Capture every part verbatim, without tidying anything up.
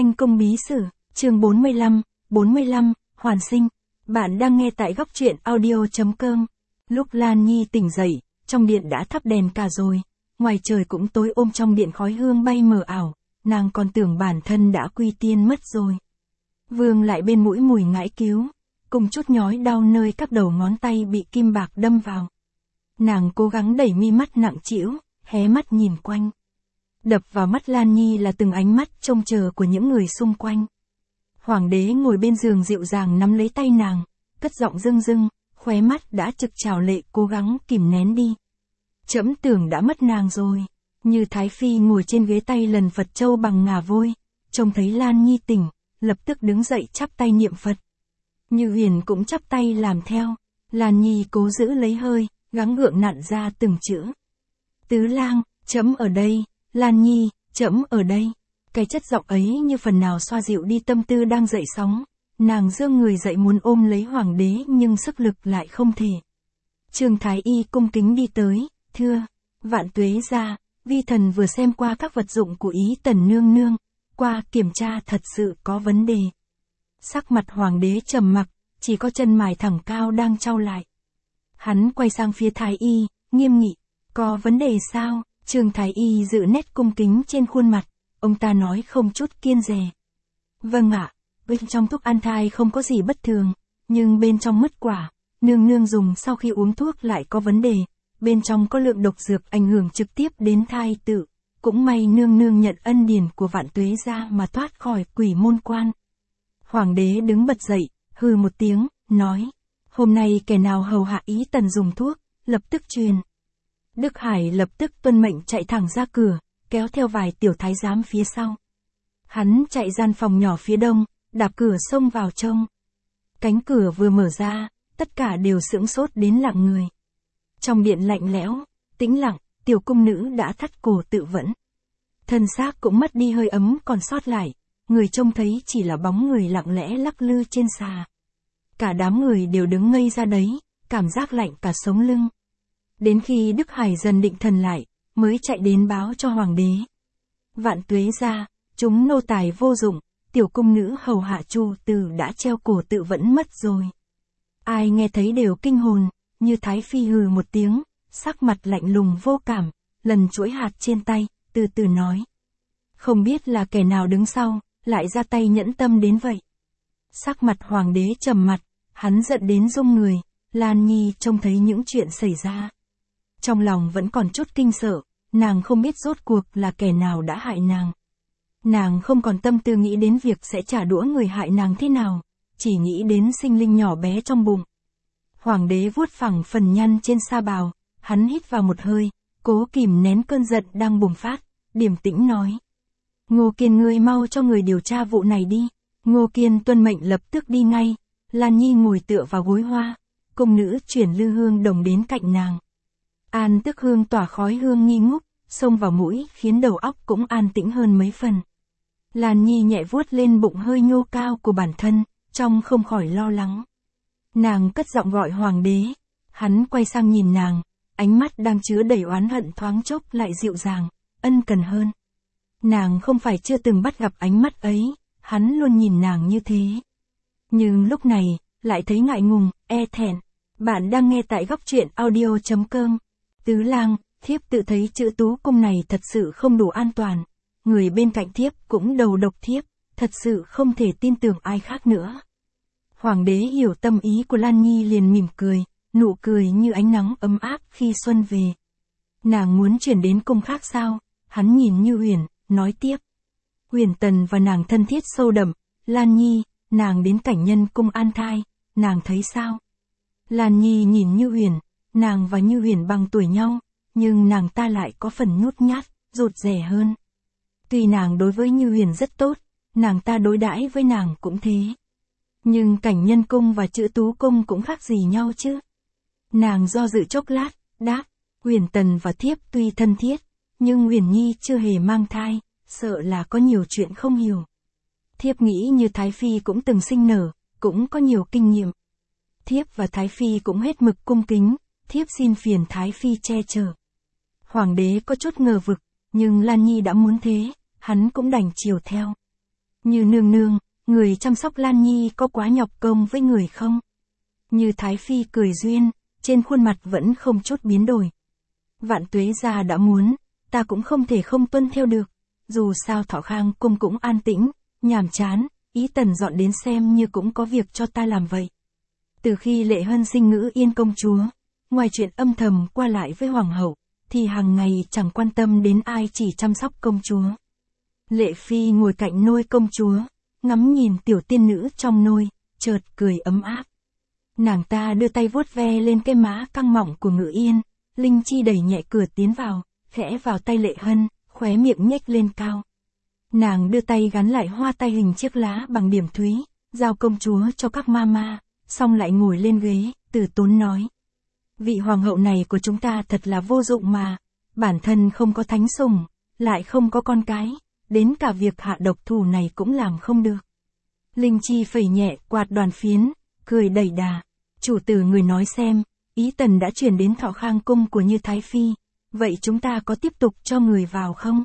Thanh Cung Bí Sử, chương bốn mươi lăm, bốn mươi lăm, Hoàn Sinh. Bạn đang nghe tại góc truyện audio.com. Lúc Lan Nhi tỉnh dậy, trong điện đã thắp đèn cả rồi. Ngoài trời cũng tối ôm, trong điện khói hương bay mờ ảo. Nàng còn tưởng bản thân đã quy tiên mất rồi. Vương lại bên mũi mùi ngãi cứu, cùng chút nhói đau nơi các đầu ngón tay bị kim bạc đâm vào. Nàng cố gắng đẩy mi mắt nặng trĩu, hé mắt nhìn quanh. Đập vào mắt Lan Nhi là từng ánh mắt trông chờ của những người xung quanh. Hoàng đế ngồi bên giường dịu dàng nắm lấy tay nàng, cất giọng rưng rưng, khóe mắt đã trực trào lệ, cố gắng kìm nén đi. Trẫm tưởng đã mất nàng rồi. Như Thái Phi ngồi trên ghế tay lần Phật châu bằng ngà vôi, trông thấy Lan Nhi tỉnh, lập tức đứng dậy chắp tay niệm Phật. Như Huyền cũng chắp tay làm theo. Lan Nhi cố giữ lấy hơi, gắng gượng nặn ra từng chữ. Tứ lang, trẫm ở đây. Lan Nhi, trẫm ở đây. Cái chất giọng ấy như phần nào xoa dịu đi tâm tư đang dậy sóng. Nàng giương người dậy muốn ôm lấy hoàng đế nhưng sức lực lại không thể. Trương Thái Y cung kính đi tới, thưa, vạn tuế gia, vi thần vừa xem qua các vật dụng của Ý Tần nương nương, qua kiểm tra thật sự có vấn đề. Sắc mặt hoàng đế trầm mặc, chỉ có chân mày thẳng cao đang chau lại. Hắn quay sang phía Thái Y, nghiêm nghị, có vấn đề sao? Trương Thái Y giữ nét cung kính trên khuôn mặt, ông ta nói không chút kiêng dè. Vâng ạ, bên trong thuốc an thai không có gì bất thường, nhưng bên trong mứt quả, nương nương dùng sau khi uống thuốc lại có vấn đề, bên trong có lượng độc dược ảnh hưởng trực tiếp đến thai tự, cũng may nương nương nhận ân điển của vạn tuế gia mà thoát khỏi quỷ môn quan. Hoàng đế đứng bật dậy, hừ một tiếng, nói, hôm nay kẻ nào hầu hạ Ý Tần dùng thuốc, lập tức truyền. Đức Hải lập tức tuân mệnh chạy thẳng ra cửa, kéo theo vài tiểu thái giám phía sau. Hắn chạy gian phòng nhỏ phía đông, đạp cửa xông vào trong. Cánh cửa vừa mở ra, tất cả đều sững sốt đến lặng người. Trong điện lạnh lẽo, tĩnh lặng, tiểu cung nữ đã thắt cổ tự vẫn. Thân xác cũng mất đi hơi ấm còn sót lại, người trông thấy chỉ là bóng người lặng lẽ lắc lư trên xà. Cả đám người đều đứng ngây ra đấy, cảm giác lạnh cả sống lưng. Đến khi Đức Hải dần định thần lại, mới chạy đến báo cho hoàng đế. Vạn tuế gia, chúng nô tài vô dụng, tiểu cung nữ hầu hạ Chu Từ đã treo cổ tự vẫn mất rồi. Ai nghe thấy đều kinh hồn, Như Thái Phi hừ một tiếng, sắc mặt lạnh lùng vô cảm, lần chuỗi hạt trên tay, từ từ nói. Không biết là kẻ nào đứng sau, lại ra tay nhẫn tâm đến vậy. Sắc mặt hoàng đế trầm mặt, hắn giận đến rung người, Lan Nhi trông thấy những chuyện xảy ra. Trong lòng vẫn còn chút kinh sợ, nàng không biết rốt cuộc là kẻ nào đã hại nàng. Nàng không còn tâm tư nghĩ đến việc sẽ trả đũa người hại nàng thế nào, chỉ nghĩ đến sinh linh nhỏ bé trong bụng. Hoàng đế vuốt phẳng phần nhăn trên sa bào, hắn hít vào một hơi, cố kìm nén cơn giận đang bùng phát, điềm tĩnh nói. Ngô Kiên, ngươi mau cho người điều tra vụ này đi. Ngô Kiên tuân mệnh lập tức đi ngay. Lan Nhi ngồi tựa vào gối hoa, cung nữ chuyển lư hương đồng đến cạnh nàng. An tức hương tỏa khói hương nghi ngút, xông vào mũi khiến đầu óc cũng an tĩnh hơn mấy phần. Lan Nhi nhẹ vuốt lên bụng hơi nhô cao của bản thân, trong không khỏi lo lắng. Nàng cất giọng gọi hoàng đế, hắn quay sang nhìn nàng, ánh mắt đang chứa đầy oán hận thoáng chốc lại dịu dàng, ân cần hơn. Nàng không phải chưa từng bắt gặp ánh mắt ấy, hắn luôn nhìn nàng như thế. Nhưng lúc này, lại thấy ngại ngùng, e thẹn. Bạn đang nghe tại góc truyện audio.com. Tứ lang, thiếp tự thấy chữ Tú Cung này thật sự không đủ an toàn. Người bên cạnh thiếp cũng đầu độc thiếp, thật sự không thể tin tưởng ai khác nữa. Hoàng đế hiểu tâm ý của Lan Nhi liền mỉm cười, nụ cười như ánh nắng ấm áp khi xuân về. Nàng muốn chuyển đến cung khác sao? Hắn nhìn Như Huyền, nói tiếp. Huyền Tần và nàng thân thiết sâu đậm, Lan Nhi, nàng đến cảnh nhân cung an thai, nàng thấy sao? Lan Nhi nhìn Như Huyền, nàng và Như Huyền bằng tuổi nhau, nhưng nàng ta lại có phần nhút nhát, rụt rè hơn. Tuy nàng đối với Như Huyền rất tốt, nàng ta đối đãi với nàng cũng thế. Nhưng cảnh nhân cung và chữ Tú Cung cũng khác gì nhau chứ? Nàng do dự chốc lát, đáp, Huyền Tần và thiếp tuy thân thiết, nhưng Huyền Nhi chưa hề mang thai, sợ là có nhiều chuyện không hiểu. Thiếp nghĩ Như Thái Phi cũng từng sinh nở, cũng có nhiều kinh nghiệm. Thiếp và Thái Phi cũng hết mực cung kính, thiếp xin phiền Thái Phi che chở. Hoàng đế có chút ngờ vực, nhưng Lan Nhi đã muốn thế, hắn cũng đành chiều theo. Như nương nương, người chăm sóc Lan Nhi có quá nhọc công với người không? Như Thái Phi cười duyên, trên khuôn mặt vẫn không chút biến đổi. Vạn Tuế gia đã muốn, ta cũng không thể không tuân theo được. Dù sao Thọ Khang cung cũng an tĩnh, nhàm chán, Ý Tần dọn đến xem như cũng có việc cho ta làm vậy. Từ khi Lệ Hân sinh Ngữ Yên công chúa, ngoài chuyện âm thầm qua lại với hoàng hậu, thì hàng ngày chẳng quan tâm đến ai, chỉ chăm sóc công chúa. Lệ Phi ngồi cạnh nôi công chúa, ngắm nhìn tiểu tiên nữ trong nôi, chợt cười ấm áp. Nàng ta đưa tay vuốt ve lên cái má căng mọng của Ngữ Yên, Linh Chi đẩy nhẹ cửa tiến vào, khẽ vào tay Lệ Hân, khóe miệng nhếch lên cao. Nàng đưa tay gắn lại hoa tay hình chiếc lá bằng điểm thúy, giao công chúa cho các mama, xong lại ngồi lên ghế, từ tốn nói. Vị hoàng hậu này của chúng ta thật là vô dụng mà, bản thân không có thánh sủng, lại không có con cái, đến cả việc hạ độc thủ này cũng làm không được. Linh Chi phẩy nhẹ quạt đoàn phiến, cười đẩy đà. Chủ tử người nói xem, Ý Tần đã chuyển đến Thọ Khang cung của Như Thái Phi, vậy chúng ta có tiếp tục cho người vào không?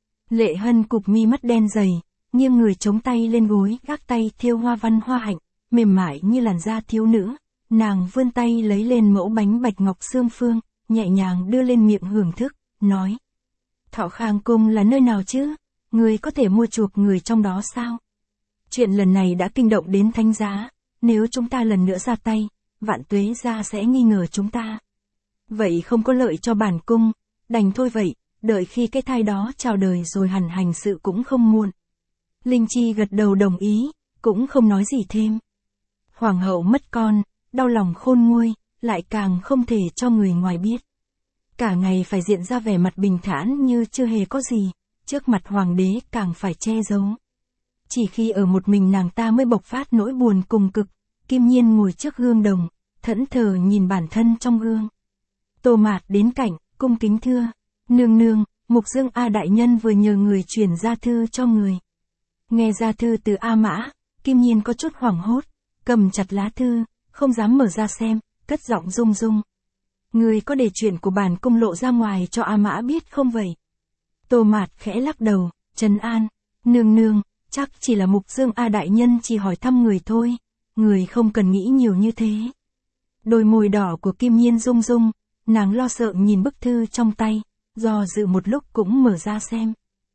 Lệ Hân cụp mi mắt đen dày, nghiêng người chống tay lên gối, gác tay thêu hoa văn hoa hạnh, mềm mại như làn da thiếu nữ. Nàng vươn tay lấy lên mẫu bánh bạch ngọc xương phương, nhẹ nhàng đưa lên miệng hưởng thức, nói. Thọ Khang cung là nơi nào chứ? Người có thể mua chuộc người trong đó sao? Chuyện lần này đã kinh động đến thánh giá, nếu chúng ta lần nữa ra tay, Vạn Tuế gia sẽ nghi ngờ chúng ta. Vậy không có lợi cho bản cung, đành thôi vậy, đợi khi cái thai đó chào đời rồi hẳn hành sự cũng không muộn. Linh Chi gật đầu đồng ý, cũng không nói gì thêm. Hoàng hậu mất con, đau lòng khôn nguôi, lại càng không thể cho người ngoài biết. Cả ngày phải diện ra vẻ mặt bình thản như chưa hề có gì, trước mặt hoàng đế càng phải che giấu. Chỉ khi ở một mình nàng ta mới bộc phát nỗi buồn cùng cực. Kim Nhiên ngồi trước gương đồng, thẫn thờ nhìn bản thân trong gương. Tô Mạt đến cạnh, cung kính thưa. Nương nương, Mục Dương A đại nhân vừa nhờ người chuyển gia thư cho người. Nghe gia thư từ A Mã, Kim Nhiên có chút hoảng hốt, cầm chặt lá thư, không dám mở ra xem, cất giọng rung rung. Người có để chuyện của bản cung lộ ra ngoài cho A Mã biết không vậy? Tô Mạt khẽ lắc đầu, trấn an. Nương nương, chắc chỉ là Mục Dương A đại nhân chỉ hỏi thăm người thôi. Người không cần nghĩ nhiều như thế. Đôi môi đỏ của Kim Nhiên rung rung, nàng lo sợ nhìn bức thư trong tay, do dự một lúc cũng mở ra xem.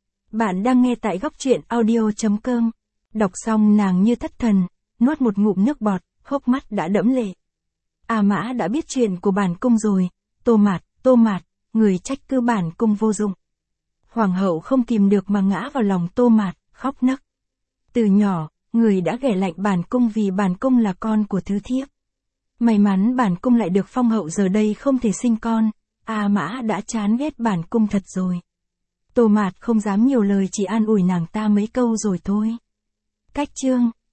Bạn đang nghe tại góc truyện audio chấm com. Đọc xong nàng như thất thần, nuốt một ngụm nước bọt, hốc mắt đã đẫm lệ. A Mã đã biết chuyện của bản cung rồi, Tô Mạt, Tô Mạt, người trách cứ bản cung vô dụng. Hoàng hậu không kìm được mà ngã vào lòng Tô Mạt, khóc nấc. Từ nhỏ, người đã ghẻ lạnh bản cung vì bản cung là con của thứ thiếp. May mắn bản cung lại được phong hậu, giờ đây không thể sinh con, A Mã đã chán ghét bản cung thật rồi. Tô Mạt không dám nhiều lời, chỉ an ủi nàng ta mấy câu rồi thôi. Cách chương